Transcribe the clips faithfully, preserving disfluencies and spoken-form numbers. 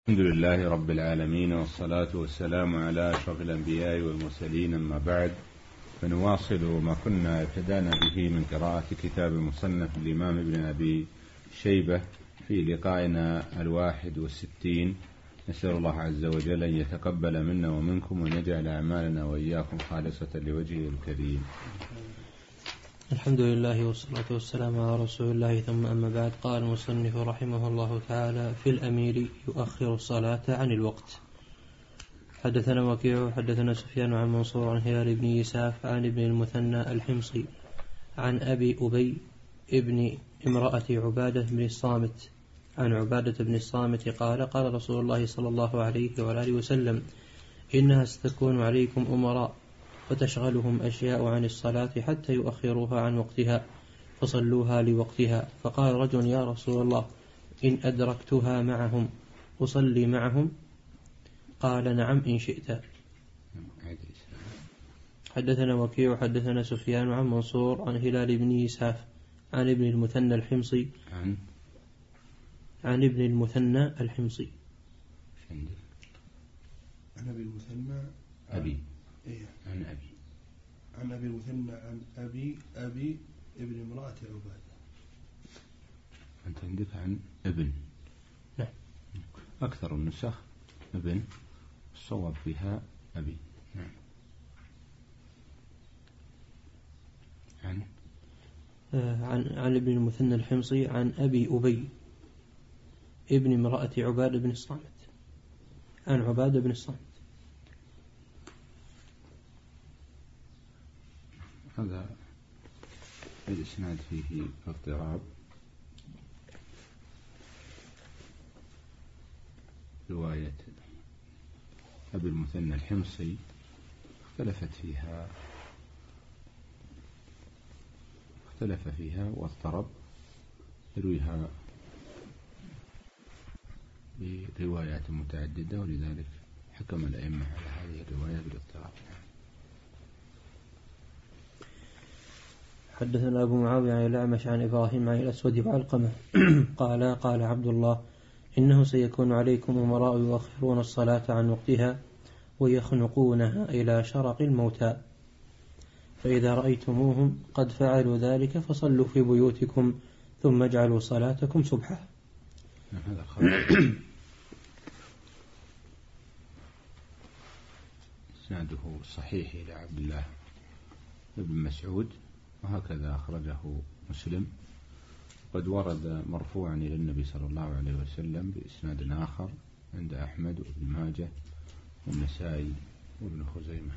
الحمد لله رب العالمين، والصلاة والسلام على أشرف الأنبياء والمرسلين، أما بعد، فنواصل ما كنا ابتدأنا به من قراءة كتاب مصنف الإمام ابن أبي شيبة في لقائنا الواحد والستين. نسأل الله عز وجل أن يتقبل منا ومنكم وأن يجعل أعمالنا وإياكم خالصة لوجهه الكريم. الحمد لله والصلاة والسلام على رسول الله، ثم أما بعد. قال المصنف رحمه الله تعالى: في الأمير يؤخر الصلاة عن الوقت. حدثنا وكيع حدثنا سفيان عن منصور عن هلال بن يساف عن ابن المثنى الحمصي عن أبي أبي ابن امرأة عبادة بن الصامت عن عبادة بن الصامت قال: قال رسول الله صلى الله عليه وآله وسلم: إنها ستكون عليكم أمراء فتشغلهم أشياء عن الصلاة حتى يؤخروها عن وقتها فصلوها لوقتها. فقال رجل: يا رسول الله، إن أدركتها معهم أصلي معهم؟ قال: نعم إن شئت. حدثنا وكيع حدثنا سفيان عن منصور عن هلال بن يساف عن ابن المثنى الحمصي عن عن ابن المثنى الحمصي عن أبي المثنى أبي إيه؟ عن أبي عن أبي المثنى عن أبي أبي ابن امرأة عبادة. أنت عندك عن ابن. نعم. أكثر النسخ ابن، الصواب فيها أبي. نعم. عن آه عن عن ابن المثنى الحمصي عن أبي أبي ابن امرأة عبادة بن الصامت عن عبادة بن الصامت. هذا الإسناد فيه اضطراب. رواية أبي المثنى الحمصي اختلفت فيها اختلف فيها واضطرب، يرويها بروايات متعددة، ولذلك حكم الأئمة على هذه الرواية بالاضطراب. حدثنا أبو معاوية عن الأعمش عن إبراهيم عن الأسود وعلقمة قال: قال عبد الله: إنه سيكون عليكم أمراء يؤخرون الصلاة عن وقتها ويخنقونها إلى شرق الموتى، فإذا رأيتموهم قد فعلوا ذلك فصلوا في بيوتكم ثم اجعلوا صلاتكم سبحة. هذا خبر إسناده صحيح إلى عبد الله بن مسعود، وهكذا أخرجه مسلم. قد ورد مرفوعا إلى النبي صلى الله عليه وسلم بإسناد آخر عند أحمد وابن ماجه والنسائي وابن خزيمة.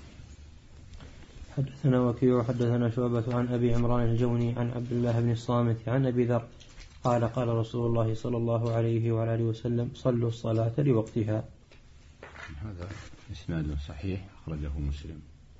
حدثنا وكيع حدثنا شعبة عن أبي عمران الجوني عن عبد الله بن الصامت عن أبي ذر قال: قال رسول الله صلى الله عليه وآله وسلم: صلوا الصلاة لوقتها. هذا إسناد صحيح أخرجه مسلم.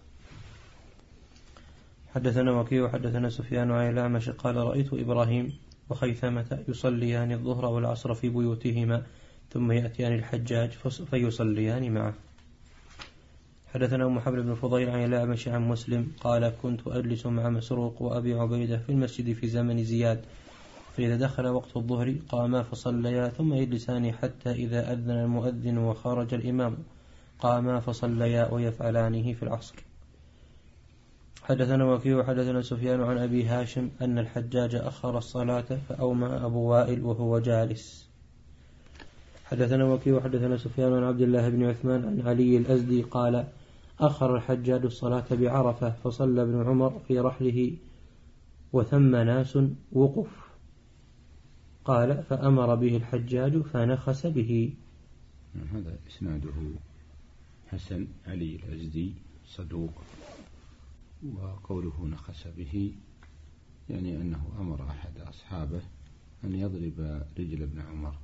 حدثنا وكيع حدثنا سفيان عن الأعمش قال: رأيت إبراهيم وخيثمة يصليان الظهر والعصر في بيوتهما ثم يأتيان الحجاج فيصليان معه. حدثنا محمد بن فضيل عن الأعمش عن مسلم قال: كنت أجلس مع مسروق وأبي عبيدة في المسجد في زمن زياد، فإذا دخل وقت الظهر قاما فصليا ثم يجلسان حتى إذا أذن المؤذن وخرج الإمام قاما فصليا ويفعلانه في العصر. حدثنا وكيع حدثنا سفيان عن أبي هاشم أن الحجاج أخر الصلاة فأومأ أبو وائل وهو جالس. حدثنا وكيع حدثنا سفيان عن عبد الله بن عثمان عن علي الأزدي قال: أخر الحجاج الصلاة بعرفة فصلى ابن عمر في رحله وثم ناس وقف. قال: فأمر به الحجاج فنخس به. هذا إسناده حسن. علي الأزدي صدوق، وقوله نخس به يعني أنه أمر أحد أصحابه أن يضرب رجل ابن عمر.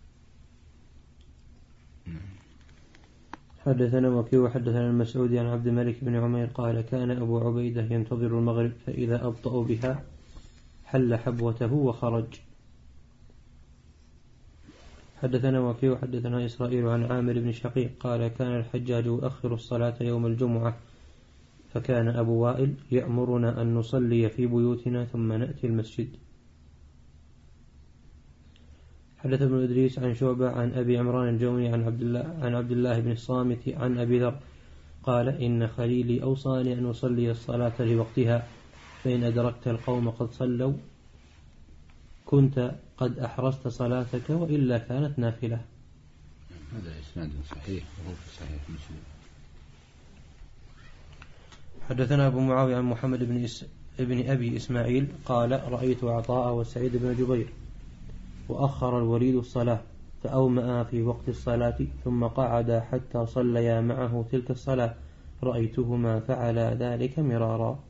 حدثنا وكيع حدثنا المسعودي عن عبد الملك بن عمير قال: كان أبو عبيدة ينتظر المغرب فإذا أبطأ بها حل حبوته وخرج. حدثنا وكيع حدثنا إسرائيل عن عامر بن شقيق قال: كان الحجاج يؤخر الصلاة يوم الجمعة، فكان أبو وائل يأمرنا أن نصلي في بيوتنا ثم نأتي المسجد. حدث ابن إدريس عن شعبة عن أبي عمران الجوني عن عبد الله عن عبد الله بن الصامت عن أبي ذر قال إن خليلي أوصاني أن أصلي الصلاة لوقتها فإن أدركت القوم قد صلوا كنت قد أحرزت صلاتك وإلا كانت نافلة. هذا إسناد صحيح وهو في صحيح مسلم. حدثنا أبو معاوية عن محمد بن, إس... بن أبي إسماعيل قال رأيت عطاء وسعيد بن جبير وأخر الوليد الصلاة فأومأ في وقت الصلاة ثم قعد حتى صليا معه تلك الصلاة رأيتهما فعلا ذلك مرارا.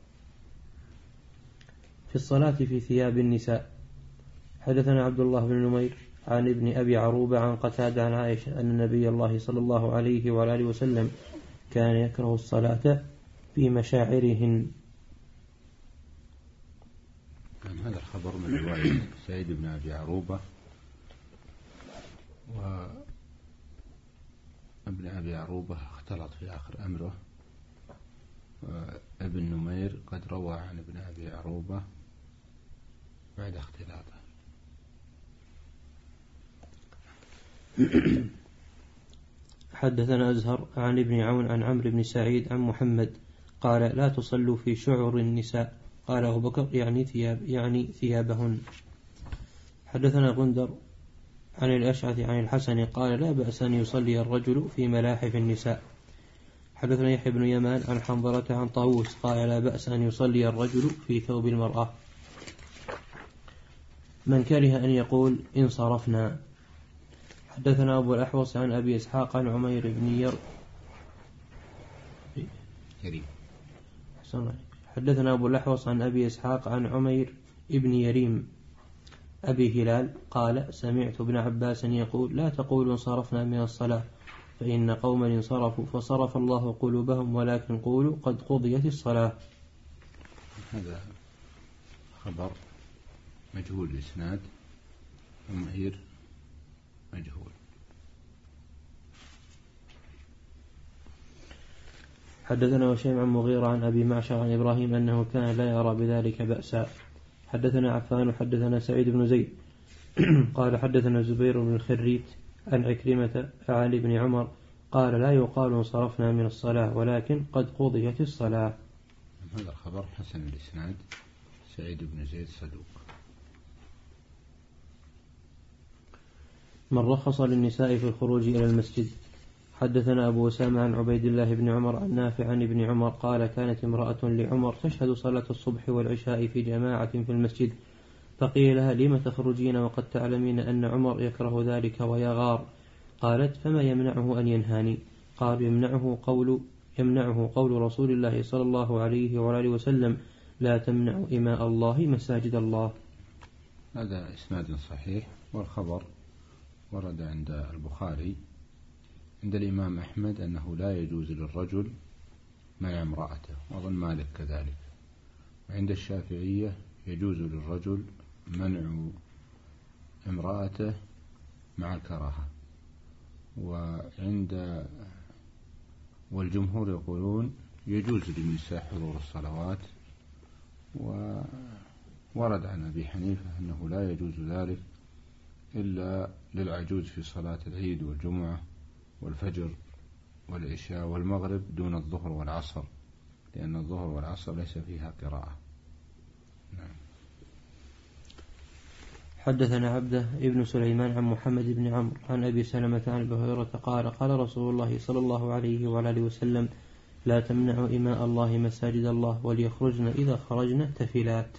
في الصلاة في ثياب النساء. حدثنا عبد الله بن نمير عن ابن أبي عروبة عن قتادة عن عائشة أن النبي الله صلى الله عليه وآله وسلم كان يكره الصلاة في مشاعرهن. هذا الخبر من رواية سعيد بن أبي عروبة وابن أبي عروبة اختلط في آخر أمره، وابن نمير قد روى عن ابن أبي عروبة بعد اختلاطه. حدثنا أزهر عن ابن عون عن عمرو بن سعيد عن محمد قال لا تصلوا في شعر النساء. قال أبو بكر يعني ثياب يعني ثيابهن. حدثنا غندر عن الأشعث عن الحسن قال لا بأس أن يصلي الرجل في ملاحف النساء. حدثنا يحيى بن يمان عن حنظلة عن طاووس قال لا بأس أن يصلي الرجل في ثوب المرأة. من كره أن يقول إن صرفنا. حدثنا أبو الأحوص عن أبي إسحاق عن عمير بن ير يريم. حدثنا أبو الأحوص عن أبي إسحاق عن عمير بن يريم أبي هلال قال سمعت ابن عباس يقول لا تقولوا انصرفنا من الصلاة فإن قوما انصرفوا فصرف الله قلوبهم ولكن قولوا قد قضيت الصلاة. هذا خبر مجهول الإسناد عمير مجهول. حدثنا وشيم عن مغيرة عن أبي معشر عن إبراهيم أنه كان لا يرى بذلك بأسا. حدثنا عفان وحدثنا سعيد بن زيد قال حدثنا زبير بن الخريت عن عكرمة عن ابن عمر قال لا يقال انصرفنا من الصلاة ولكن قد قضيت الصلاة. هذا الخبر حسن الإسناد سعيد بن زيد صدوق. من رخص للنساء في الخروج إلى المسجد. حدثنا أبو أسامة عن عبيد الله بن عمر عن نافع عن ابن عمر قال كانت امرأة لعمر تشهد صلاة الصبح والعشاء في جماعة في المسجد فقيل لها لم تخرجين وقد تعلمين أن عمر يكره ذلك ويغار. قالت فما يمنعه أن ينهاني. قال يمنعه قول يمنعه قول رسول الله صلى الله عليه وآله وسلم لا تمنع إماء الله مساجد الله. هذا إسناد صحيح والخبر ورد عند البخاري عند الإمام أحمد أنه لا يجوز للرجل منع امرأته وظن مالك كذلك، وعند الشافعية يجوز للرجل منع امرأته مع الكراهة، وعند والجمهور يقولون يجوز للنساء حضور الصلوات، وورد عن أبي حنيفة أنه لا يجوز ذلك إلا للعجوز في صلاة العيد والجمعة والفجر والعشاء والمغرب دون الظهر والعصر، لأن الظهر والعصر ليس فيها قراءة. نعم. حدثنا عبده ابن سليمان عن محمد بن عمرو عن أبي سلمة عن أبي هريرة قال قال رسول الله صلى الله عليه وعلى وسلم لا تمنعوا إماء الله مساجد الله وليخرجن إذا خرجن تفلات.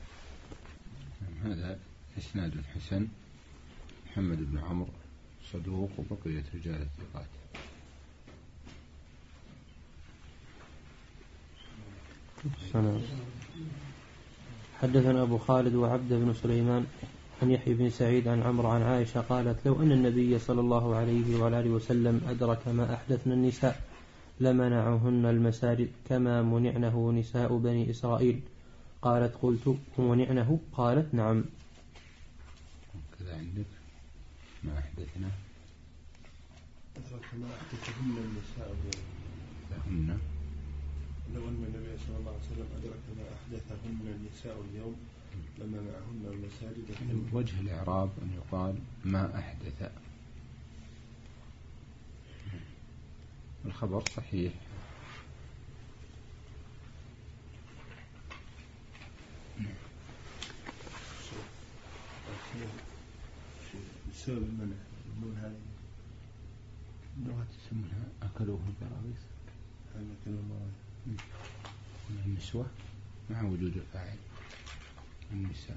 هذا إسناد حسن. محمد بن عمرو صدوق وبقية رجال الثقات. حدثنا أبو خالد وعبد بن سليمان عن يحيى بن سعيد عن عمرو عن عائشة قالت لو أن النبي صلى الله عليه وآله وسلم أدرك ما أحدثن النساء لمنعهن المساجد كما منعنه نساء بني إسرائيل. قالت قلت منعنه؟ قالت نعم. كذا عندك ما أحدثنا أدرك ما أحدثهن النساء لهن. لو أن النبي صلى الله عليه وسلم أدرك ما أحدثهن النساء اليوم لما معهن المساجد. وجه الإعراب أن يقال ما أحدث. الخبر صحيح. سبب المنع النون هذه لغة يسمونها أكلوه البراغيث. هذا كلمة النسوة مع وجود الفاعل النساء.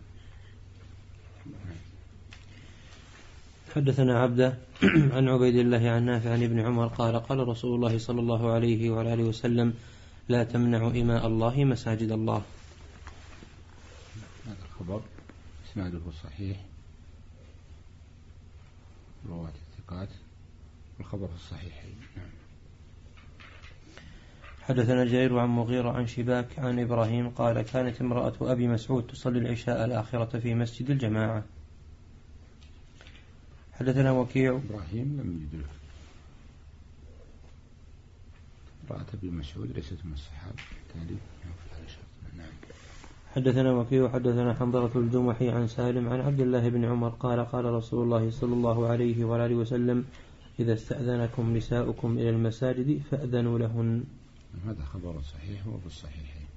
حدثنا عبده عن عبيد الله عن نافع عن ابن عمر قال قال رسول الله صلى الله عليه وعلى آله وسلم لا تمنعوا إماء الله مساجد الله. هذا الخبر إسناده صحيح، رواة الثقات، الخبر الصحيحين. نعم. حدثنا جرير عن مغيرة عن شباك عن إبراهيم قال كانت امرأة أبي مسعود تصلي العشاء الآخرة في مسجد الجماعة. حدثنا وكيع. إبراهيم لم يدرك. امرأة أبي مسعود ليست من الصحابة بالتالي. نعم. حدثنا وكيع حدثنا حنظلة الجمحي عن سالم عن عبد الله بن عمر قال قال رسول الله صلى الله عليه وآله وسلم إذا استأذنكم نساؤكم إلى المساجد فأذنوا لهن. هذا خبر صحيح وفي الصحيحين.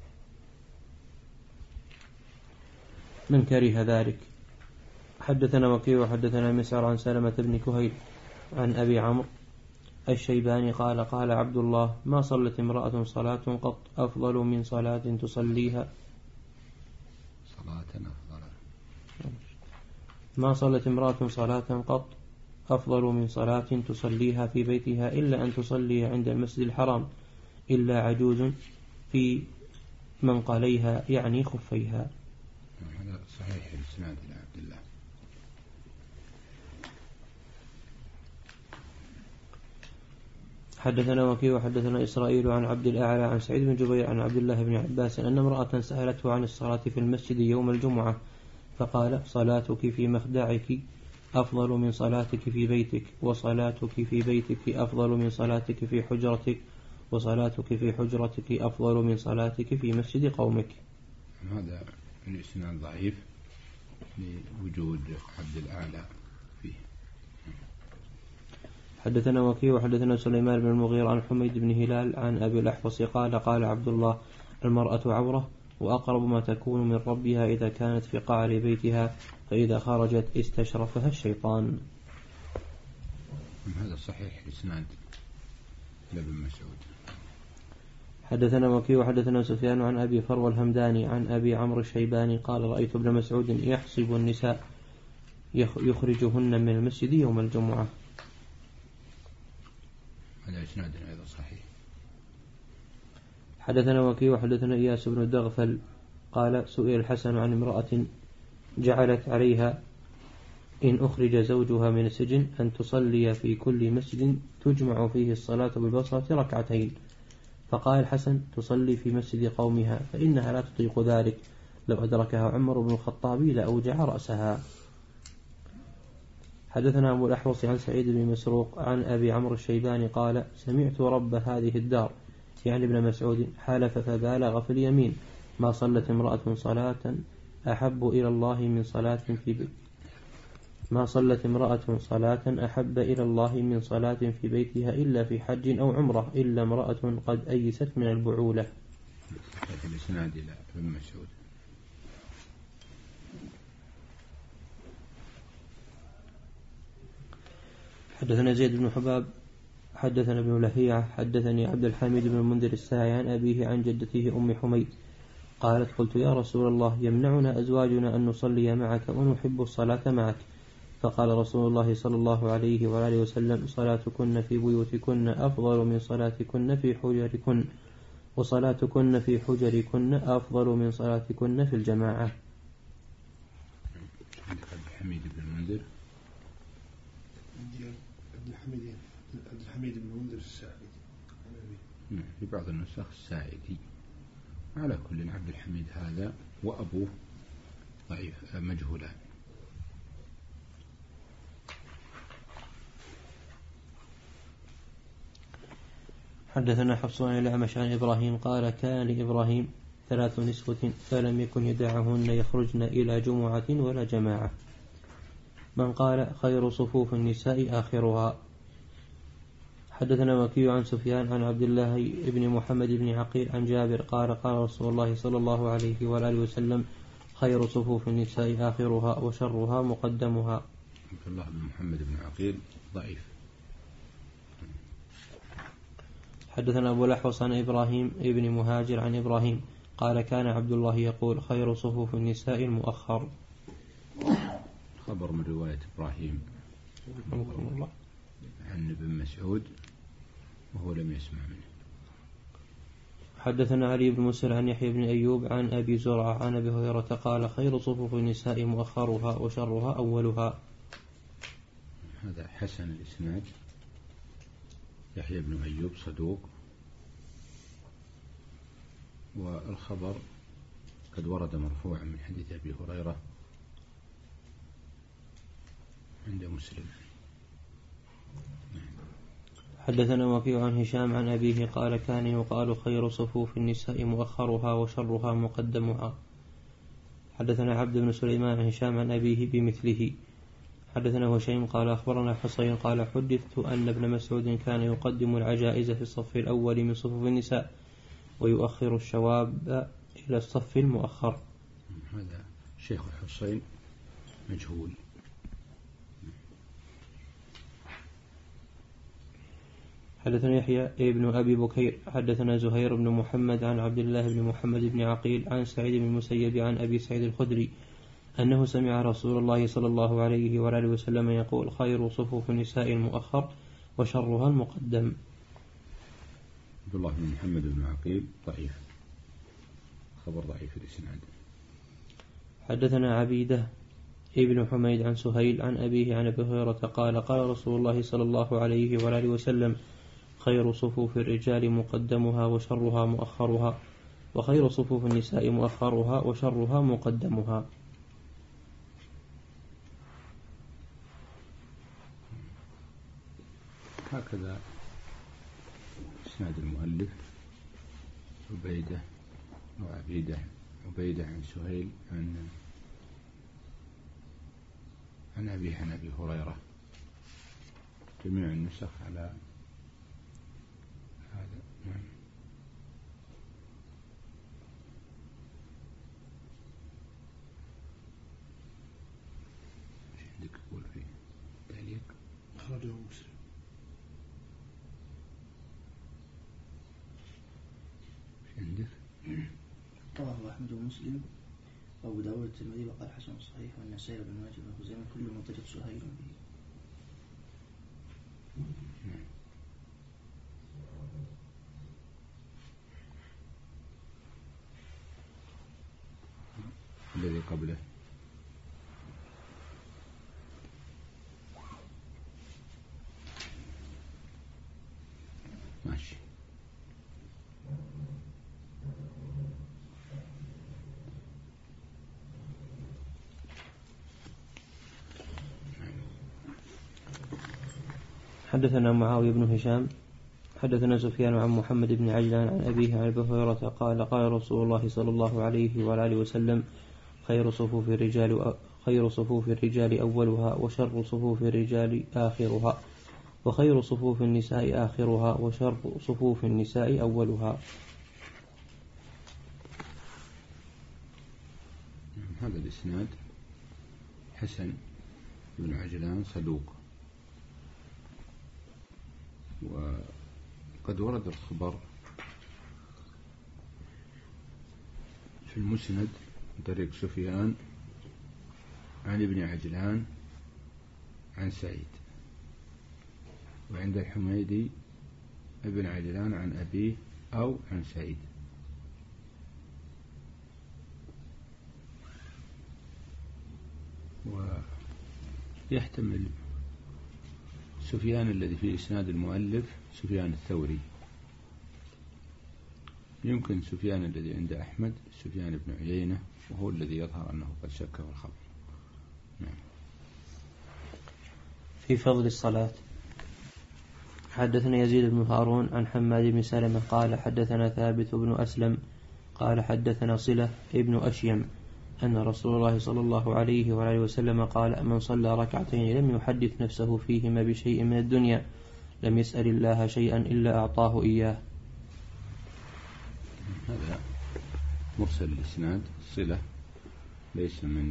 من كره ذلك. حدثنا وكيع حدثنا مسعر عن سلمة بن كهيل عن أبي عمرو الشيباني قال قال عبد الله ما صلت امرأة صلاة قط أفضل من صلاة تصليها صلاة أفضل ما صلت امرأة صلاة قط أفضل من صلاة تصليها في بيتها إلا أن تصلي عند المسجد الحرام إلا عجوز في منقليها يعني خفيها. هذا صحيح الإسناد إلى عبد الله. حدثنا وكيع وحدثنا إسرائيل عن عبد الأعلى عن سعيد بن جبير عن عبد الله بن عباس أن امرأة سألته عن الصلاة في المسجد يوم الجمعة فقال صلاتك في مخدعك أفضل من صلاتك في بيتك وصلاتك في بيتك أفضل من صلاتك في حجرتك وصلاتك في حجرتك أفضل من صلاتك في مسجد قومك. هذا الإسناد ضعيف لوجود عبد الأعلى فيه. حدثنا وكيع وحدثنا سليمان بن المغيرة عن حميد بن هلال عن أبي الأحوص قال قال عبد الله المرأة عورة وأقرب ما تكون من ربها إذا كانت في قعر بيتها فإذا خرجت استشرفها الشيطان. هذا صحيح إسناد لابن مسعود. حدثنا وكيع وحدثنا سفيان عن أبي فروة الهمداني عن أبي عمرو الشيباني قال رأيت ابن مسعود يحصب النساء يخرجهن من المسجد يوم الجمعة. هذا إسناد أيضا صحيح. حدثنا وكيع وحدثنا إياس بن الدغفل قال سئل الحسن عن امرأة جعلت عليها إن أخرج زوجها من السجن أن تصلي في كل مسجد تجمع فيه الصلاة بالبصرة ركعتين فقال الحسن تصلي في مسجد قومها فإنها لا تطيق ذلك لو أدركها عمر بن الخطاب لأوجع رأسها. حدثنا أبو الأحوص عن سعيد بن مسروق عن أبي عمرو الشيباني قال سمعت رب هذه الدار يعني ابن مسعود حالف فبالغ في اليمين ما صلت امرأة صلاة أحب إلى الله من صلاة في بيت ما صلت امرأة صلاة أحب إلى الله من صلاة في بيتها إلا في حج أو عمرة إلا امرأة قد أيست من البعولة. الإسناد إلى ابن مسعود. حدثنا زيد بن حباب حدثنا ابن لهيعة حدثني عبد الحميد بن المنذر الساعي عن أبيه عن جدته أم حميد قالت قلت يا رسول الله يمنعنا أزواجنا أن نصلي معك ونحب الصلاة معك فقال رسول الله صلى الله عليه وآله وسلم صلاتكن في بيوتكن أفضل من صلاتكن في حجركن وصلاتكن في حجركن أفضل من صلاتكن في الجماعة. عبد الحميد بن المنذر عبد الحميد عبد الحميد بن المنذر الساعدي في بعض النسخ الساعدي. على كل عبد الحميد هذا وأبوه ضعيف مجهولان. حدثنا حفص عن الأعمش عن إبراهيم قال كان لإبراهيم ثلاث نسوة فلم يكن يدعهن يخرجن إلى جمعة ولا جماعة. من قال خير صفوف النساء آخرها. حدثنا وكيع عن سفيان عن عبد الله بن محمد بن عقيل عن جابر قال قال رسول الله صلى الله عليه وآله وسلم خير صفوف النساء آخرها وشرها مقدمها. عبد الله بن محمد بن عقيل ضعيف. حدثنا أبو الأحوص عن إبراهيم ابن مهاجر عن إبراهيم قال كان عبد الله يقول خير صفوف النساء المؤخر. خبر من رواية إبراهيم الله عن ابن مسعود وهو لم يسمع منه. حدثنا علي بن مسر عن يحيى بن أيوب عن أبي زرعة عن أبي هريرة قال خير صفوف النساء مؤخرها وشرها أولها. هذا حسن الإسناد. يحيى بن أيوب صدوق، والخبر قد ورد مرفوعا من حديث أبي هريرة عند مسلم. حدثنا وكيع عن هشام عن أبيه قال كان يقال خير صفوف النساء مؤخرها وشرها مقدمها. حدثنا عبد بن سليمان عن هشام عن أبيه بمثله. حدثنا هشيم قال أخبرنا حصين قال حدثت أن ابن مسعود كان يقدم العجائز في الصف الأول من صفوف النساء ويؤخر الشواب إلى الصف المؤخر. هذا شيخ حصين مجهول. حدثنا يحيى ابن أبي بكير حدثنا زهير بن محمد عن عبد الله بن محمد بن عقيل عن سعيد بن المسيب عن أبي سعيد الخدري أنه سمع رسول الله صلى الله عليه وآله وسلم يقول خير صفوف النساء المؤخر وشرها المقدم. عبد الله بن محمد بن عقيل ضعيف، خبر ضعيف الإسناد. حدثنا عبيدة ابن حميد عن سهيل عن أبيه عن أبي هريرة قال قال رسول الله صلى الله عليه وآله وسلم خير صفوف الرجال مقدمها وشرها مؤخرها وخير صفوف النساء مؤخرها وشرها مقدمها. هكذا إسناد المؤلف. عبيدة وعبيدة عبيدة عن سهيل عن عن أبي عن أبي هريرة. جميع النسخ على هذا. نعم. ايش عندك تقول فيه تعليق؟ أخرجه مسلم. ايش عندك؟ رواه أحمد ومسلم وأبو داود الترمذي وقال حسن صحيح والنسائي بن ماجه بن خزيمة كل مطلق سهيل به. الذي قبله ماشي. حدثنا معاوية بن هشام حدثنا سفيان عن محمد بن عجلان عن أبيه عن أبي هريرة قال قال رسول الله صلى الله عليه وآله وسلم خير صفوف الرجال خير صفوف الرجال أولها وشر صفوف الرجال آخرها وخير صفوف النساء آخرها وشر صفوف النساء أولها. هذا الإسناد حسن بن عجلان صدوق، وقد ورد الخبر في المسند من طريق سفيان عن ابن عجلان عن سعيد، وعند الحميدي ابن عجلان عن أبيه أو عن سعيد. ويحتمل سفيان الذي في إسناد المؤلف سفيان الثوري، يمكن سفيان الذي عند أحمد سفيان بن عيينة، وهو الذي يظهر أنه قد شك في الخبر. نعم. في فضل الصلاة. حدثنا يزيد بن هارون عن حماد بن سلمة قال حدثنا ثابت بن أسلم قال حدثنا صلة ابن أشيم أن رسول الله صلى الله عليه وآله وسلم قال من صلى ركعتين لم يحدث نفسه فيهما بشيء من الدنيا لم يسأل الله شيئا إلا أعطاه إياه. هذا مرسل الإسناد، صلة ليس من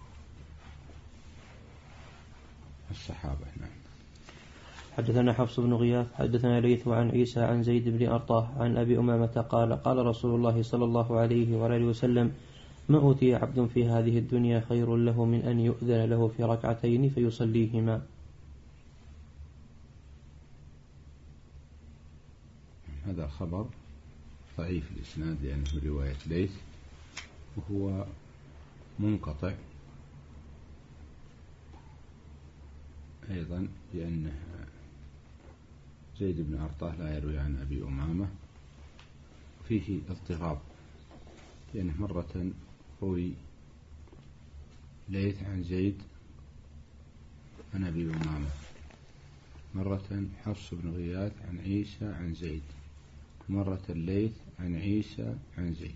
الصحابة. نعم. حدثنا حفص بن غياث حدثنا ليث عن عيسى عن زيد بن أرطاه عن أبي أمامة قال قال رسول الله صلى الله عليه وآله وسلم ما أوتي عبد في هذه الدنيا خير له من أن يؤذن له في ركعتين فيصليهما. هذا خبر ضعيف الإسناد لأنه رواية ليث وهو منقطع أيضا، لأنه زيد بن أرطاه لا يروي عن أبي أمامة، فيه اضطراب لأنه مرة روي ليث عن زيد عن أبي أمامة، مرة حفص بن غياث عن عيسى عن زيد، مرة الليث عن عيسى عن زيد.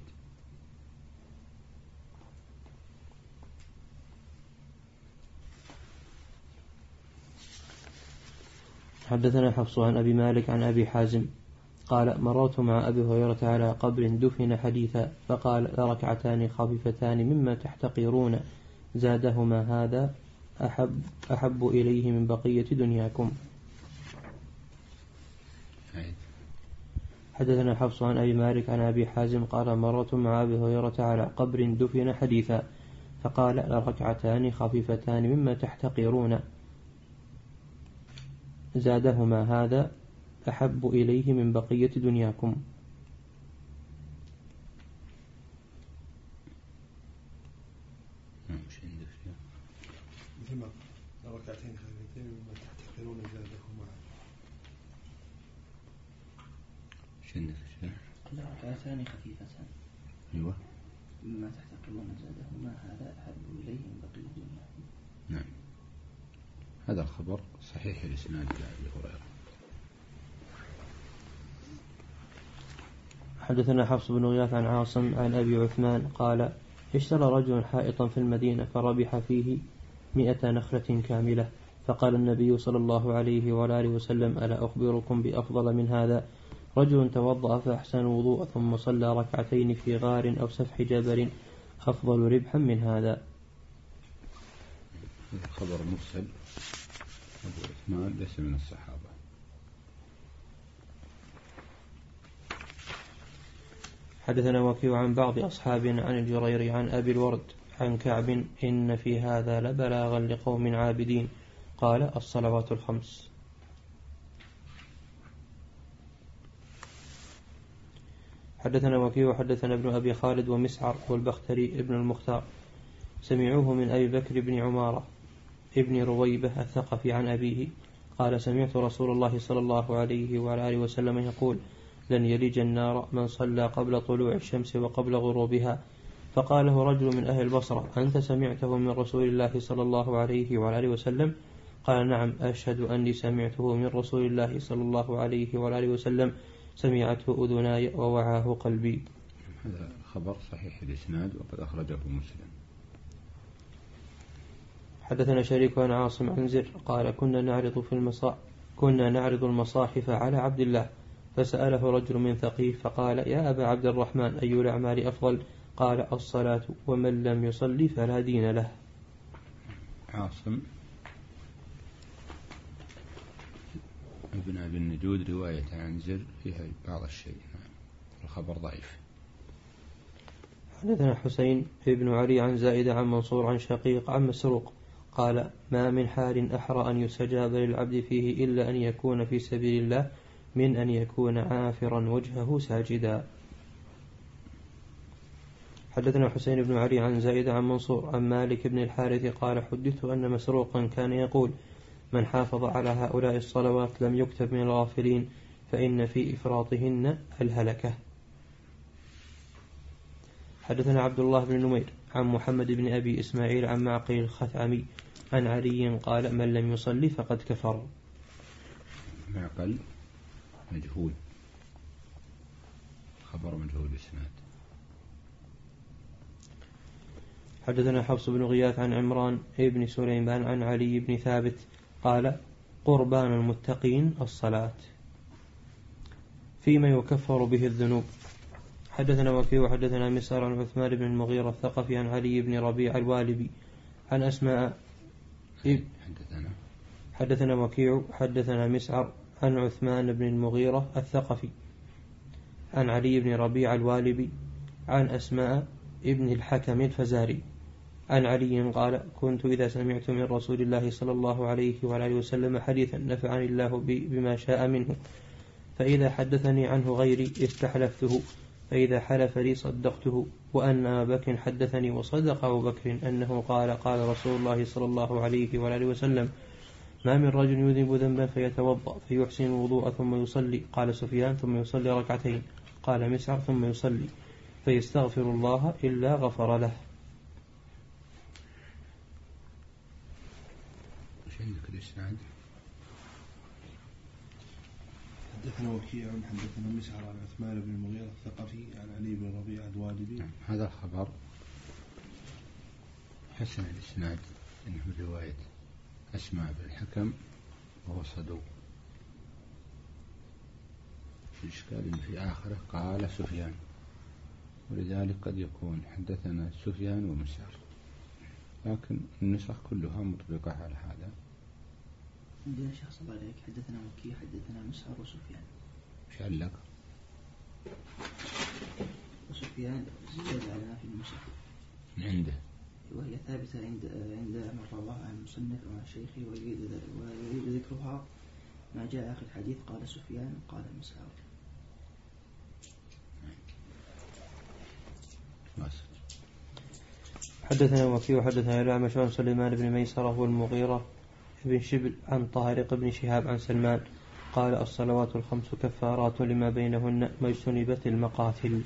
حدثنا حفص عن أبي مالك عن أبي حازم قال مررت مع أبي هريرة على قبر دفن حديثا فقال لركعتان خفيفتان مما تحتقرون زادهما هذا أحب, أحب إليه من بقية دنياكم. حدثنا حفص عن أبي مالك عن أبي حازم قال مررت مع أبي هريرة على قبر دفن حديثا فقال لركعتان خفيفتان مما تحتقرون زادهما هذا أحب إليه من بقية دنياكم. مثل ركعتين خفيفتين مما تحتقرون زادهما. شنو ركعتان خفيفتان أيوة مما تحتقرون زادهما هذا أحب إليه من بقية دنياكم. نعم. هذا الخبر صحيح الإسناد إلى أبي هريرة. حدثنا حفص بن غياث عن عاصم عن أبي عثمان قال اشترى رجل حائطا في المدينة فربح فيه مئة نخلة كاملة فقال النبي صلى الله عليه وآله وسلم ألا أخبركم بأفضل من هذا؟ رجل توضأ فأحسن الوضوء ثم صلى ركعتين في غار أو سفح جبل أفضل ربحا من هذا. خبر مرسل أبو عثمان ليس من الصحابة. حدثنا وكيع عن بعض أصحاب عن الجرير عن أبي الورد عن كعب إن في هذا لبلاغا لقوم عابدين قال الصلوات الخمس. حدثنا وكيع حدثنا ابن أبي خالد ومسعر والبختري ابن المختار سمعوه من أبي بكر بن عمارة ابن رويبة الثقفي عن أبيه قال سمعت رسول الله صلى الله عليه وآله وسلم يقول لن يلج النار من صلى قبل طلوع الشمس وقبل غروبها. فقاله رجل من أهل البصرة أنت سمعته من رسول الله صلى الله عليه وآله وسلم؟ قال نعم أشهد أني سمعته من رسول الله صلى الله عليه وآله وسلم سمعته أذناي ووعاه قلبي. هذا خبر صحيح الإسناد وقد أخرجه مسلم. حدثنا شريك عن عاصم عن زر قال كنا نعرض في المصاحف كنا نعرض المصاحف على عبد الله فسأله رجل من ثقيف فقال يا أبا عبد الرحمن أي الأعمال أفضل؟ قال الصلاة ومن لم يصلي فلا دين له. عاصم ابن أبي النجود رواية عن زر فيها بعض الشيء، الخبر ضعيف. حدثنا حسين ابن علي عن زائدة عن منصور عن شقيق عن مسروق قال ما من حال أحرى أن يستجاب للعبد فيه إلا أن يكون في سبيل الله من أن يكون عافرا وجهه ساجدا. حدثنا حسين بن علي عن زائدة عن منصور عن مالك بن الحارث قال حدثت أن مسروقا كان يقول من حافظ على هؤلاء الصلوات لم يكتب من الغافلين فإن في إفراطهن الهلكة. حدثنا عبد الله بن نمير عن محمد بن أبي إسماعيل عن معقل الخثعمي عن علي قال من لم يصلي فقد كفر. معقل مجهول، خبر مجهول الإسناد. حدثنا حفص بن غياث عن عمران بن سليمان عن علي بن ثابت قال قربان المتقين الصلاة فيما يكفر به الذنوب. حدثنا وكيع وحدثنا مسعر عن عثمان بن المغيرة الثقفي عن علي بن ربيع الوالبي عن أسماء حدثنا حدثنا وكيع حدثنا مسعر عن عثمان بن المغيرة الثقفي عن علي بن ربيع الوالبي عن أسماء ابن الحكم الفزاري عن علي قال كنت إذا سمعت من رسول الله صلى الله عليه وآله وسلم حديثا نفعني الله بما شاء منه، فإذا حدثني عنه غيري استحلفته، فإذا حلف لي صدقته، وأن أبا بكر حدثني وصدق أبو بكر أنه قال قال رسول الله صلى الله عليه وآله وسلم ما من رجل يذنب ذنبا فيتوضأ فيحسن الوضوء ثم يصلي، قال سفيان ثم يصلي ركعتين، قال مسعر ثم يصلي فيستغفر الله إلا غفر له. حدثنا وكيع حدثنا مسعر عن عثمان بن المغيرة الثقفي عن علي بن ربيعة الوالبي. هذا الخبر حسن الإسناد إنه رواية أسماء بن الحكم وهو صدوق. في إشكال في آخره قال سفيان، ولذلك قد يكون حدثنا سفيان ومسعر، لكن النسخ كلها مطبقة على هذا. عندنا شخص صلى عليك حدثنا وكيع حدثنا مسعر وسفيان. ايش علق؟ وسفيان زيادة على في المسعر عنده، وهي ثابتة عند عند من رواه عن المصنف وعن شيخه، ويريد ذكرها ما جاء آخر الحديث قال سفيان قال مسعر. حدثنا وكيع حدثنا الأعمش عن سليمان بن ميسرة والمغيرة بن شبل عن طارق بن شهاب عن سلمان قال الصلوات الخمس كفارات لما بينهن ما اجتنبت المقاتل.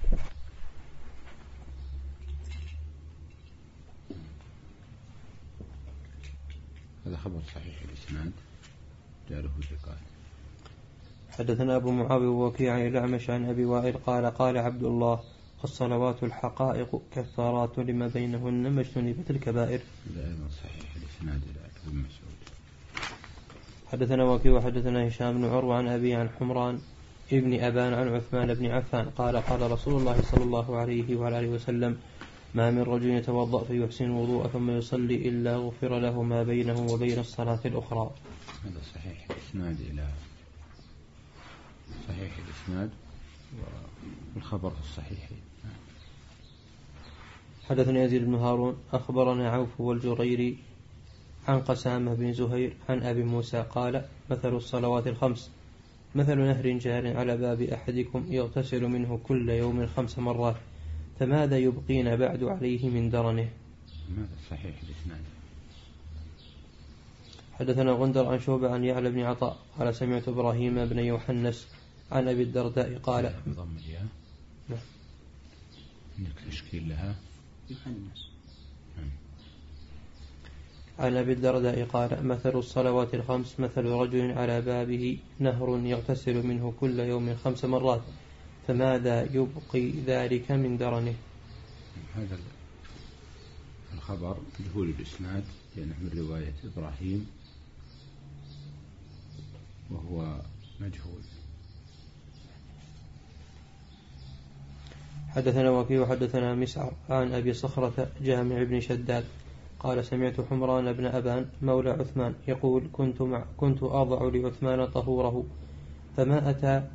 هذا خبر صحيح الإسناد جاء ثقات. حدثنا أبو معاوية ووكيع عن الأعمش عن أبي وائل قال قال عبد الله الصلوات الحقائق كفارات لما بينهن ما اجتنبت الكبائر. هذا أيضا صحيح الإسناد إلى ابن مسعود. حدثنا وكيع وحدثنا هشام بن عروة عن أبي عن حمران ابن أبان عن عثمان بن عفان قال قال رسول الله صلى الله عليه وآله وسلم ما من رجل يتوضأ فيحسن الوضوء ثم يصلي إلا غفر له ما بينه وبين الصلاة الأخرى. هذا صحيح الإسناد إلى صحيح الإسناد والخبر الصحيح. حدثنا يزيد بن هارون أخبرنا عوف والجريري عن قسامة بن زهير عن أبي موسى قال مثل الصلوات الخمس مثل نهر جار على باب أحدكم يغتسل منه كل يوم خمس مرات فماذا يبقين بعد عليه من درنه. هذا صحيح الإسناد. حدثنا غندر عن شعبة عن يعلى بن عطاء قال سمعت إبراهيم بن يوحنس عن أبي الدرداء قال بضم الياء عندك تشكيل لها يوحنس عن أبي الدرداء قال مثل الصلوات الخمس مثل رجل على بابه نهر يغتسل منه كل يوم خمس مرات فماذا يبقي ذلك من درنه. هذا الخبر مجهول الإسناد لأنه من رواية إبراهيم وهو مجهول. حدثنا وكيع وحدثنا مسعر عن أبي صخرة جامع بن شداد قال سمعت حمران بن أبان مولى عثمان يقول كنت, مع كنت أضع لعثمان طهوره فما أتى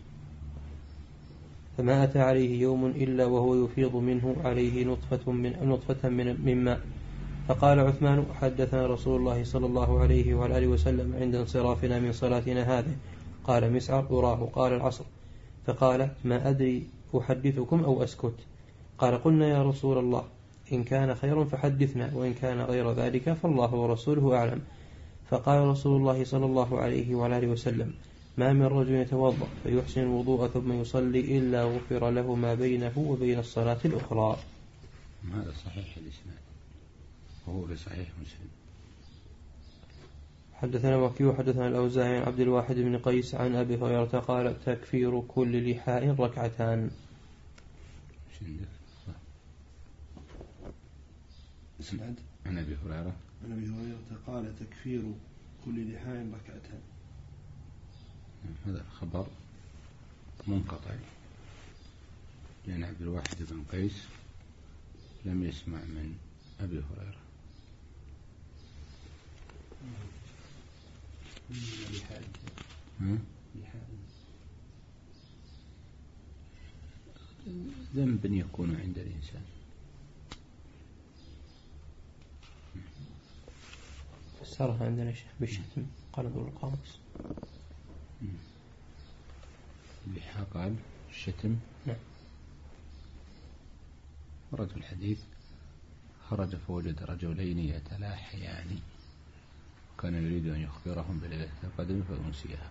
فما أتى عليه يوم إلا وهو يفيض منه عليه نطفة من, نطفة من, من ماء فقال عثمان حدثنا رسول الله صلى الله عليه وآله وسلم عند انصرافنا من صلاتنا هذه. قال مسعر أراه قال العصر. فقال ما أدري أحدثكم أو أسكت. قال قلنا يا رسول الله إن كان خيرا فحدثنا وإن كان غير ذلك فالله ورسوله أعلم. فقال رسول الله صلى الله عليه وآله وسلم ما من رجل يتوضأ فيحسن الوضوء ثم يصلي إلا غفر له ما بينه وبين الصلاة الأخرى. هذا صحيح الإسناد وهو بصحيح مسلم. حدثنا وكيع حدثنا الأوزاعي عن عبد الواحد بن قيس عن أبي هريرة قال تكفير كل لحاء ركعتان. إسناد عن أبي هريرة عن أبي هريرة قال تكفير كل لحاء ركعتان. هذا الخبر منقطع لأن عبد الواحد بن قيس لم يسمع من أبي هريرة. ذنب يكون عند الإنسان. فسرها عندنا شيخ بالشتم قال ابن القاموس. اللحى قال الشتم. نعم. ورد في الحديث خرج فوجد رجلين يتلاحيان كان يريد أن يخبرهم بليلة القدر فأنسيها.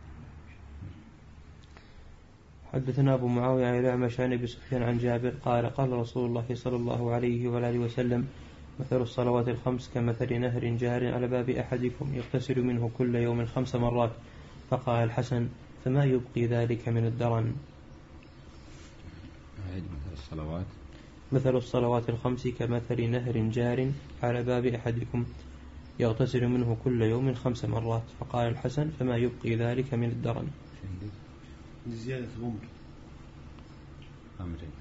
حدثنا أبو معاوية عن الأعمش عن أبي سفيان عن جابر قال قال رسول الله صلى الله عليه وآله وسلم مثل الصلوات الخمس كمثل نهر جار على باب أحدكم يغتسل منه كل يوم خمس مرات. فقال الحسن فما يبقي ذلك من الدرن. مثل الصلوات مثل الصلوات الخمس كمثل نهر جار على باب أحدكم يغتسل منه كل يوم خمس مرات. فقال الحسن فما يبقي ذلك من الدرن. زيادة غمر أمرين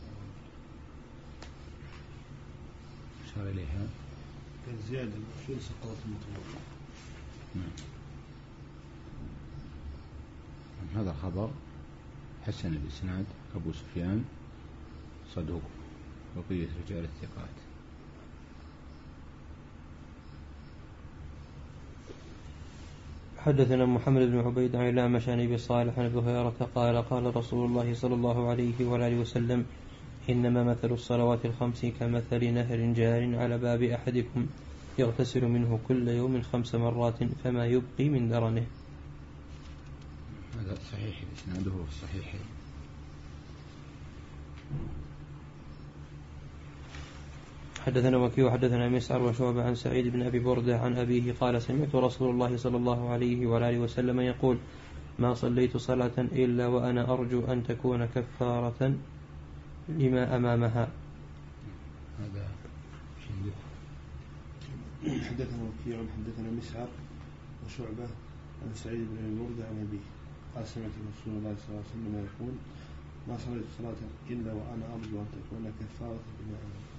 أشار إليها كان زيادة شو سقطت المطلوب. هذا خبر حسن الإسناد أبو سفيان صدوق بقية رجال الثقات. حدثنا محمد بن عبيد عن الأعمش عن أبي صالح عن أبي هريرة قال قال رسول الله صلى الله عليه وآله وسلم إنما مثل الصلوات الخمس كمثل نهر جار على باب أحدكم يغتسل منه كل يوم خمس مرات فما يبقي من درنه. هذا صحيح إسناده في الصحيحين. حدثنا وكيع حدثنا مسعر وشعبة عن سعيد بن أبي بردة عن أبيه قال سمعت رسول الله صلى الله عليه وآله وسلم يقول ما صليت صلاة إلا وأنا أرجو أن تكون كفارة لما أمامها. هذا حدثنا وكيع حدثنا مسعر وشعبة عن سعيد بن أبي بردة عن أبيه قال سمعت رسول الله صلى الله عليه وسلم يقول ما صليت صلاة إلا وأنا أرجو أن تكون كفارة لما أمامها.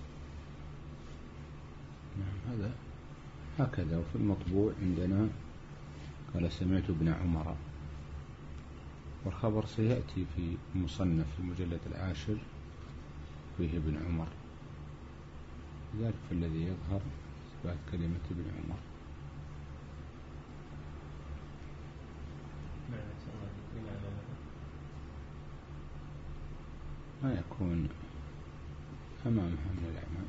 نعم هذا هكذا. وفي المطبوع عندنا قال سمعت ابن عمر والخبر سيأتي في مصنف في المجلد العاشر فيه ابن عمر ذلك فالذي يظهر إثبات كلمة ابن عمر. ما يكون أمامها من الأعمال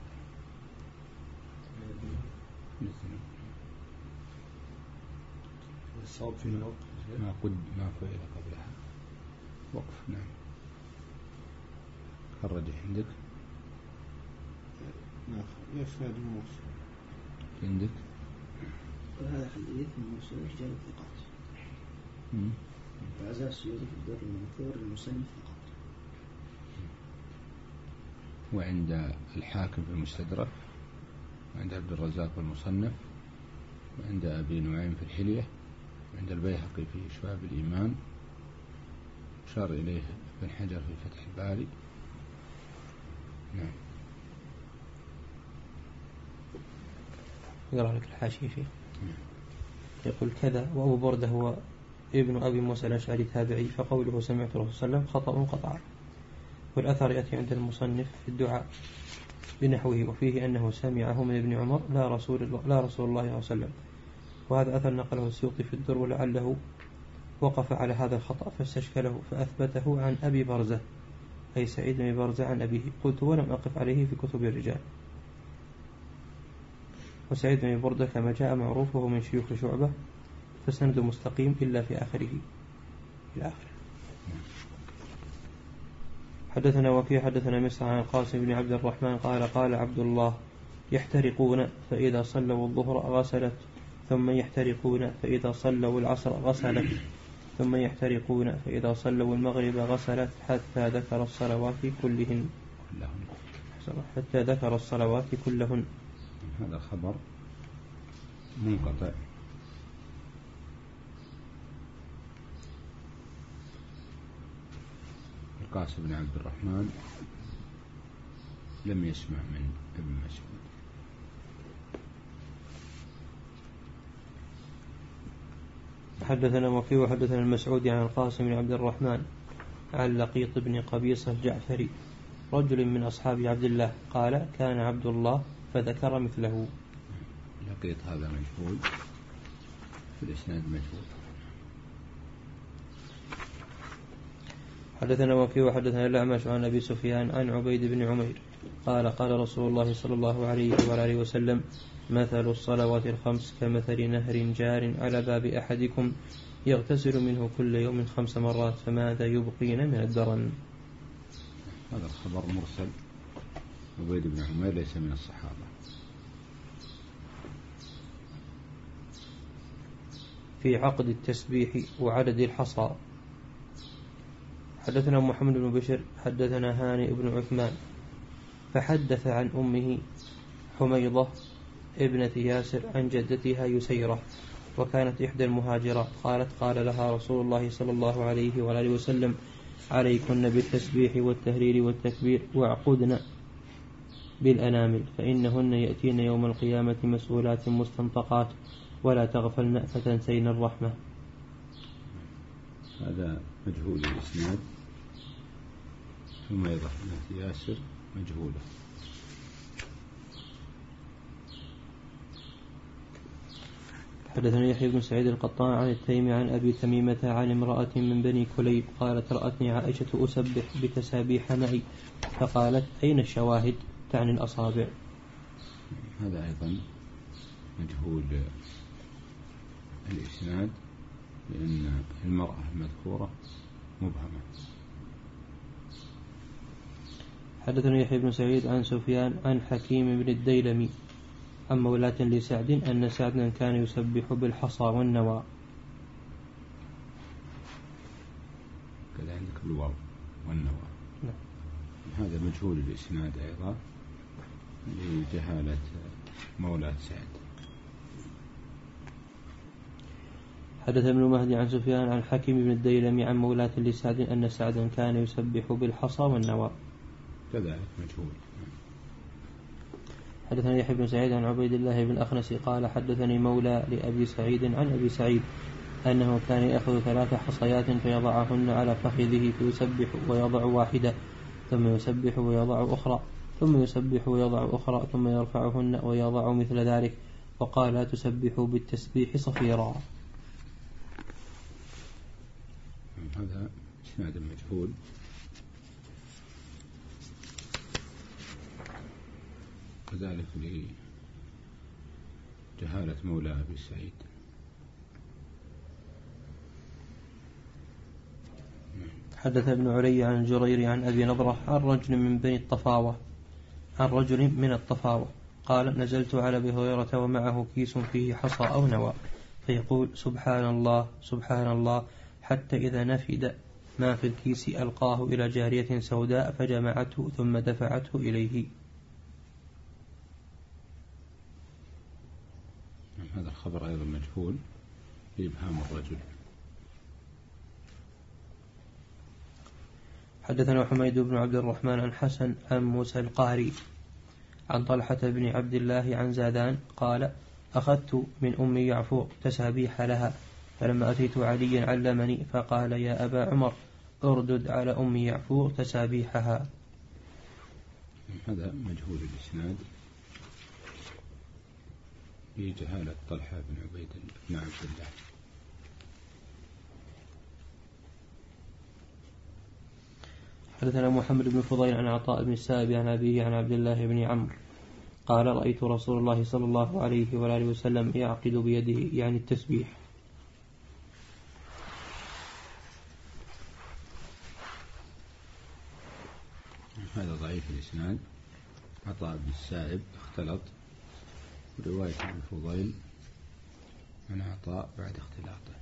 الصواب في الوقف ما قد ما فعل قبلها وقف. نعم خرج عندك يفاد الموصول عندك وهذا حديث من موصول رجال الثقات. فعزاء السيوطي في الدر المنثور للمصنف فقط. وعند الحاكم في المستدرك وعند عبد الرزاق في المصنف وعند أبي نعيم في الحلية وعند البيهقي في شباب الإيمان أشار إليه ابن حجر في فتح الباري. نعم يقرأ لك الحاشية فيه. يقول كذا وأبو بردة هو ابن أبي موسى الأشعري تابعي فقوله سمعت الرسول صلى الله عليه وسلم خطأ قطعا. والأثر يأتي عند المصنف في الدعاء بنحوه وفيه أنه سمعه من ابن عمر لا رسول الله لا رسول الله صلى الله عليه وسلم. وهذا أثر نقله السيوطي في الدر ولعله وقف على هذا الخطأ فاستشكله فأثبته عن أبي برزة أي سعيد بن برزة عن أبيه. قلت ولم أقف عليه في كتب الرجال. وسعيد بن بردة كما جاء معروفه من شيوخ شعبة فسند مستقيم إلا في آخره إلى آخره. حدثنا وكيع حدثنا مسعر عن القاسم بن عبد الرحمن قال قال عبد الله يحترقون فإذا صلوا الظهر غسلت ثم يحترقون فإذا صلوا العصر غسلت ثم يحترقون فإذا صلوا المغرب غسلت حتى ذكر الصلوات كلهن حتى ذكر الصلوات كلهن. هذا خبر منقطع القاسم بن عبد الرحمن لم يسمع من ابن مسعود. حدثنا وكيع وحدثنا المسعودي عن القاسم بن عبد الرحمن عن لقيط بن قبيصة الجعفري رجل من أصحاب عبد الله قال كان عبد الله فذكر مثله. لقيط هذا مجهول في الإسناد مجهول. حدثنا وكيع وحدثنا الأعمش عن أبي سفيان عن عبيد بن عمير قال قال رسول الله صلى الله عليه وآله وسلم مثل الصلوات الخمس كمثل نهر جار على باب أحدكم يغتسل منه كل يوم خمس مرات فماذا يبقين من الدرن. هذا الخبر مرسل. عبيد بن عمير ليس من الصحابة. في عقد التسبيح وعدد الحصى. حدثنا محمد بن بشر حدثنا هانئ بن عثمان فحدث عن أمه حميضة ابنة ياسر عن جدتها يسيرة وكانت إحدى المهاجرات قالت قال لها رسول الله صلى الله عليه وآله وسلم عليكن بالتسبيح والتهليل والتكبير واعقدن بالأنامل فإنهن يأتين يوم القيامة مسؤولات مستنطقات ولا تغفلن فتنسين الرحمة. هذا مجهول الإسناد. ثم يضح ابنة ياسر مجهولة. حدثنا يحيى بن سعيد القطان عن التيمي عن أبي تميمة عن امرأة من بني كليب قالت رأتني عائشة أسبح بتسابيح معي فقالت أين الشواهد تعني الأصابع. هذا أيضا مجهول الإسناد لأن المرأة المذكورة مبهمة. حدثنا يحيى بن سعيد عن سفيان عن حكيم بن الديلمي عن مولاة لسعد أن سعدا كان يسبح بالحصى والنوى. كذا عندك بالواو والنوى. نعم. هذا مجهول الإسناد أيضا لجهالة مولاة سعد. حدث ابن مهدي عن سفيان عن حكيم بن الديلمي عن مولاة لسعد أن سعدا كان يسبح بالحصى والنوى. كذلك مجهول. حدثني يحيى بن سعيد عن عبيد الله بن الأخنس قال حدثني مولى لأبي سعيد عن أبي سعيد أنه كان يأخذ ثلاث حصيات فيضعهن على فخذه فيسبح ويضع واحدة ثم يسبح ويضع أخرى ثم يسبح ويضع أخرى ثم يرفعهن ويضع مثل ذلك وقال لا تسبحوا بالتسبيح صفيرا. هذا إسناد مجهول. كذلك لجهالة مولى أبي سعيد. حدث ابن علي عن جرير عن أبي نضرة عن رجل من بني الطفاوة عن رجل من الطفاوة قال نزلت على أبي هريرة ومعه كيس فيه حصى أو نوى فيقول سبحان الله سبحان الله حتى إذا نفد ما في الكيس ألقاه إلى جارية سوداء فجمعته ثم دفعته إليه. هذا الخبر أيضا مجهول بإبهام الرجل. حدثنا حميد بن عبد الرحمن عن حسن عن موسى القاري عن طلحة بن عبد الله عن زادان قال أخذت من أم يعفور تسابيح لها فلما أتيت عليا علمني فقال يا أبا عمر أردد على أم يعفور تسابيحها. هذا مجهول الإسناد بجهالة طلحة بن عبيد بن عبد الله. حدثنا محمد بن فضيل عن عطاء بن السائب عن أبيه عن عبد الله بن عمرو قال رأيت رسول الله صلى الله عليه وآله وسلم يعقد بيده يعني التسبيح. هذا ضعيف الإسناد. عطاء بن السائب اختلط برواية ابن فضيل عن عطاء بعد اختلاطه.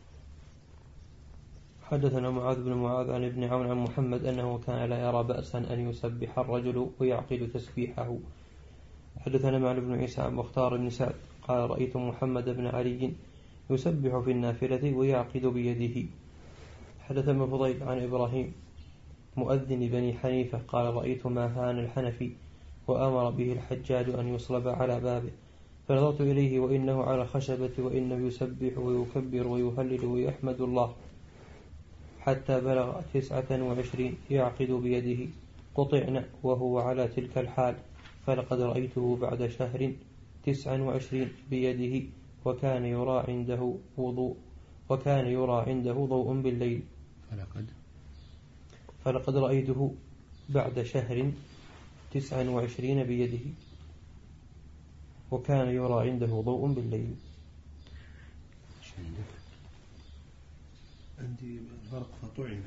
حدثنا معاذ بن معاذ عن ابن عون عن محمد أنه كان لا يرى بأسا أن يسبح الرجل ويعقد تسبيحه حدثنا معن بن عيسى عن مختار بن سعد قال رأيت محمد بن علي يسبح في النافلة ويعقد بيده. حدثنا فضيل عن إبراهيم مؤذن بني حنيفة قال رأيت ماهان الحنفي وأمر به الحجاج أن يصلب على بابه، فنظرت إليه وإنه على خشبة وإنه يسبح ويكبر ويهلل ويحمد الله حتى بلغ تسعة وعشرين يعقد بيده. قطعنا وهو على تلك الحال، فلقد رأيته بعد شهر تسعا وعشرين بيده وكان يرى عنده وضوء وكان يرى عنده ضوء بالليل. فلقد فلقد رأيته بعد شهر تسعا وعشرين بيده وكان يرى عنده ضوء بالليل. عندي فرق فطعم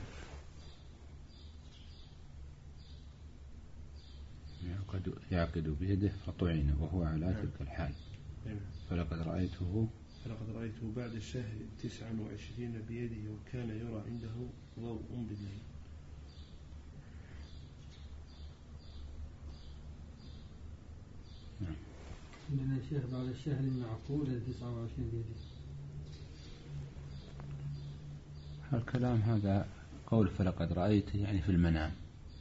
يعقد, يعقد بيده فطعن وهو على تلك الحال. فلقد رأيته فلقد رأيته بعد الشهر تسعا وعشرين بيده وكان يرى عنده ضوء بالليل. نعم. إننا الشهر بعد الشهر معقول تسعة وعشرين بيده. الكلام هذا قول فلقد رأيته يعني في المنام،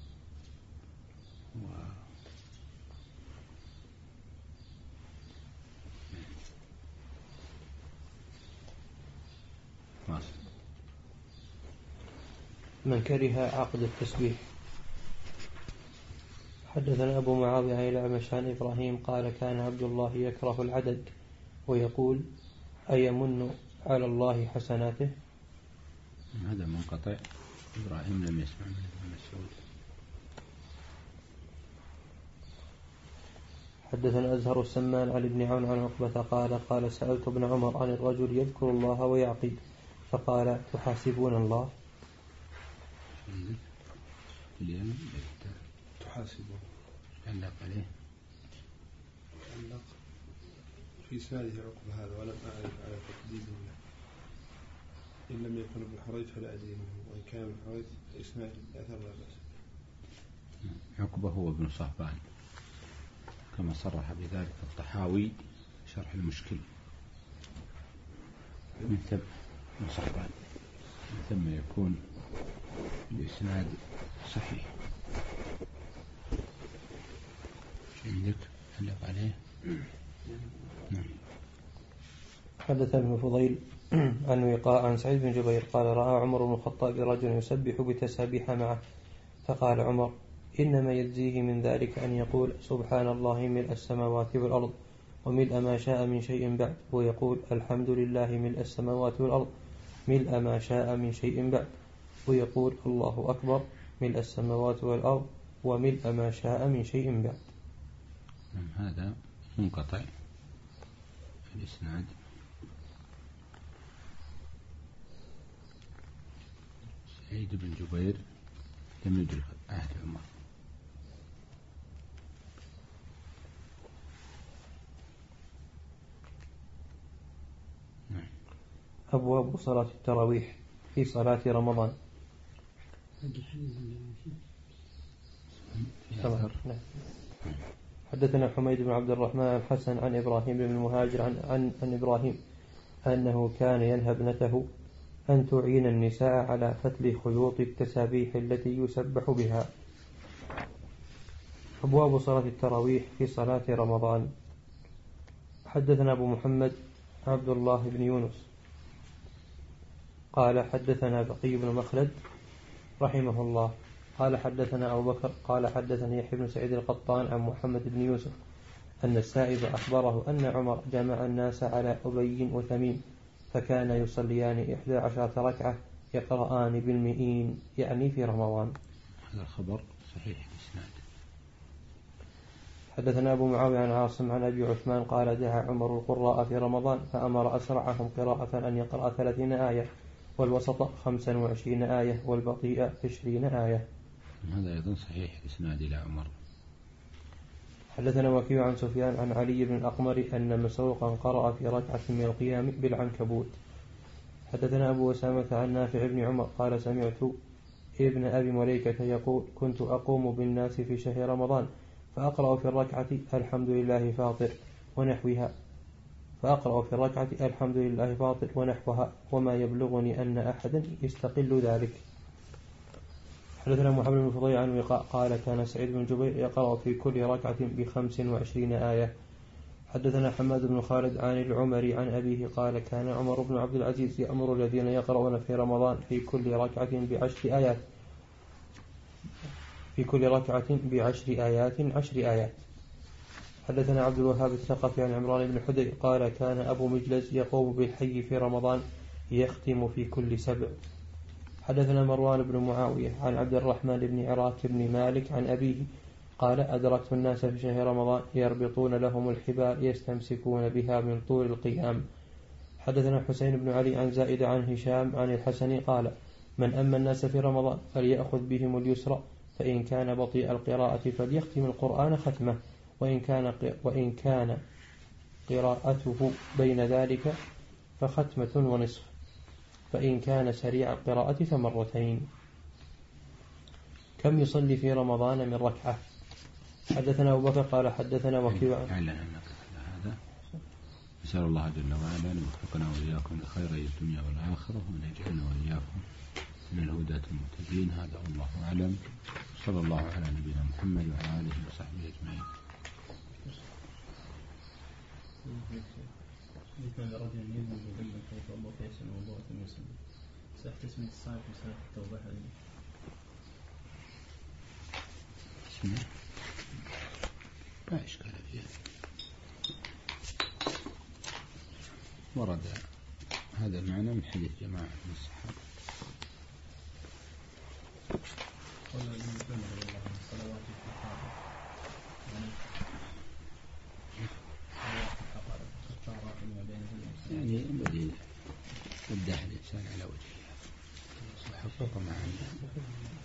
و... من كره عقد التسبيح. حدثنا أبو معاوية عن الأعمش عن إبراهيم قال كان عبد الله يكره العدد ويقول أيمن على الله حسناته. هذا منقطع، إبراهيم لم يسمع من ابن مسعود. حدثنا أزهر السمان عن ابن عون عن عقبة قال قال سألت ابن عمر عن الرجل يذكر الله ويعقد فقال تحاسبون الله؟ اليوم تحاسبون علق عليه علق في سناده عقبة هذا ولم أعرف على تقديمه إن لم يكن ابن حريث فلا أدينه، وإن كان ابن حريث إسناد الأثر لا بأس. عقبة هو ابن صهبان كما صرح بذلك الطحاوي شرح المشكل من ثم من صهبان من ثم يكون الإسناد صحيح. عندك علق عليه؟ نعم. حدث ابن فضيل عن وقاء عن سعيد بن جبير قال رأى عمر بن الخطاب رجلا يسبح بتسابيح معه، فقال عمر إنما يجزيه من ذلك أن يقول سبحان الله ملء السماوات والأرض وملء ما شاء من شيء بعد، ويقول الحمد لله ملء السماوات والأرض ملء ما شاء من شيء بعد، ويقول الله أكبر ملء السماوات والأرض وملء ما شاء من شيء بعد. هذا منقطع الإسناد. سعيد بن جبير لم يدرك عهد عمر. أبواب صلاة التراويح في صلاة رمضان. حدثنا حميد بن عبد الرحمن الحسن عن إبراهيم بن المهاجر عن, عن, عن إبراهيم أنه كان ينهى ابنته أن تعين النساء على فتل خيوط التسابيح التي يسبح بها. أبواب صلاة التراويح في صلاة رمضان. حدثنا أبو محمد عبد الله بن يونس قال حدثنا بقي بن مخلد رحمه الله قال حدثنا أبو بكر قال حدثني يحيى بن سعيد القطان عن محمد بن يوسف أن السائب أخبره أن عمر جمع الناس على أبي وتميم فكان يصليان إحدى عشرة ركعة يقرآن بالمئين يعني في رمضان. هذا الخبر صحيح الإسناد. حدثنا أبو معاوية عن عاصم عن أبي عثمان قال دعا عمر القراء في رمضان فأمر أسرعهم قراءة أن يقرأ ثلاثين آية والوسط خمسا وعشرين آية والبطيء عشرين آية. هذا أيضا صحيح الإسناد إلى عمر. حدثنا وكيع عن سفيان عن علي بن الأقمر أن مسروقا قرأ في ركعة من القيام بالعنكبوت. حدثنا أبو أسامة عن نافع بن عمر قال سمعت ابن أبي مليكة يقول كنت أقوم بالناس في شهر رمضان فأقرأ في الركعة الحمد لله فاطر ونحوها فأقرأ في الركعة الحمد لله فاطر ونحوها وما يبلغني أن أحدا يستقل ذلك. حدثنا محمد بن فضيل عن وقاء قال كان سعيد بن جبير يقرأ في كل ركعة بخمس وعشرين آية. حدثنا حماد بن خالد عن العمري عن أبيه قال كان عمر بن عبد العزيز يأمر الذين يقرؤون في رمضان في كل ركعة بعشر آيات في كل ركعة بعشر آيات عشر آيات. حدثنا عبد الوهاب الثقفي عن عمران بن حدي قال كان أبو مجلس يقوم بالحي في رمضان يختم في كل سبع. حدثنا مروان بن معاوية عن عبد الرحمن بن عراك بن مالك عن أبيه قال أدركت الناس في شهر رمضان يربطون لهم الحبال يستمسكون بها من طول القيام. حدثنا حسين بن علي عن زائد عن هشام عن الحسن قال من أما الناس في رمضان فليأخذ بهم اليسر فإن كان بطيء القراءة فليختم القرآن ختمه وإن كان, وإن كان قراءته بين ذلك فختمة ونصف فإن كان سريع القراءة فمرتين. كم يصلي في رمضان من ركعة؟ حدثنا أبو بكر قال حدثنا وكيع. هذا نسأل الله جل وعلا أن يوفقنا وإياكم لخير الدنيا والآخرة وأن يجعلنا وإياكم من الهداة المهتدين. هذا والله أعلم. صلى الله على نبينا محمد وعلى آله وصحبه أجمعين. كان رجل يبني مدمن كيف الله فيحسن وضوءة المسلم سيحتسب الصائم في صلاة التوبة هذه اسمه ما إشكال فيها. ورد هذا المعنى من حديث جماعة من الصحابة. قال المسلم رضي الله عنه الصلوات في الحاضر يعني الذي يدعي الإنسان على وجهها حقق معنا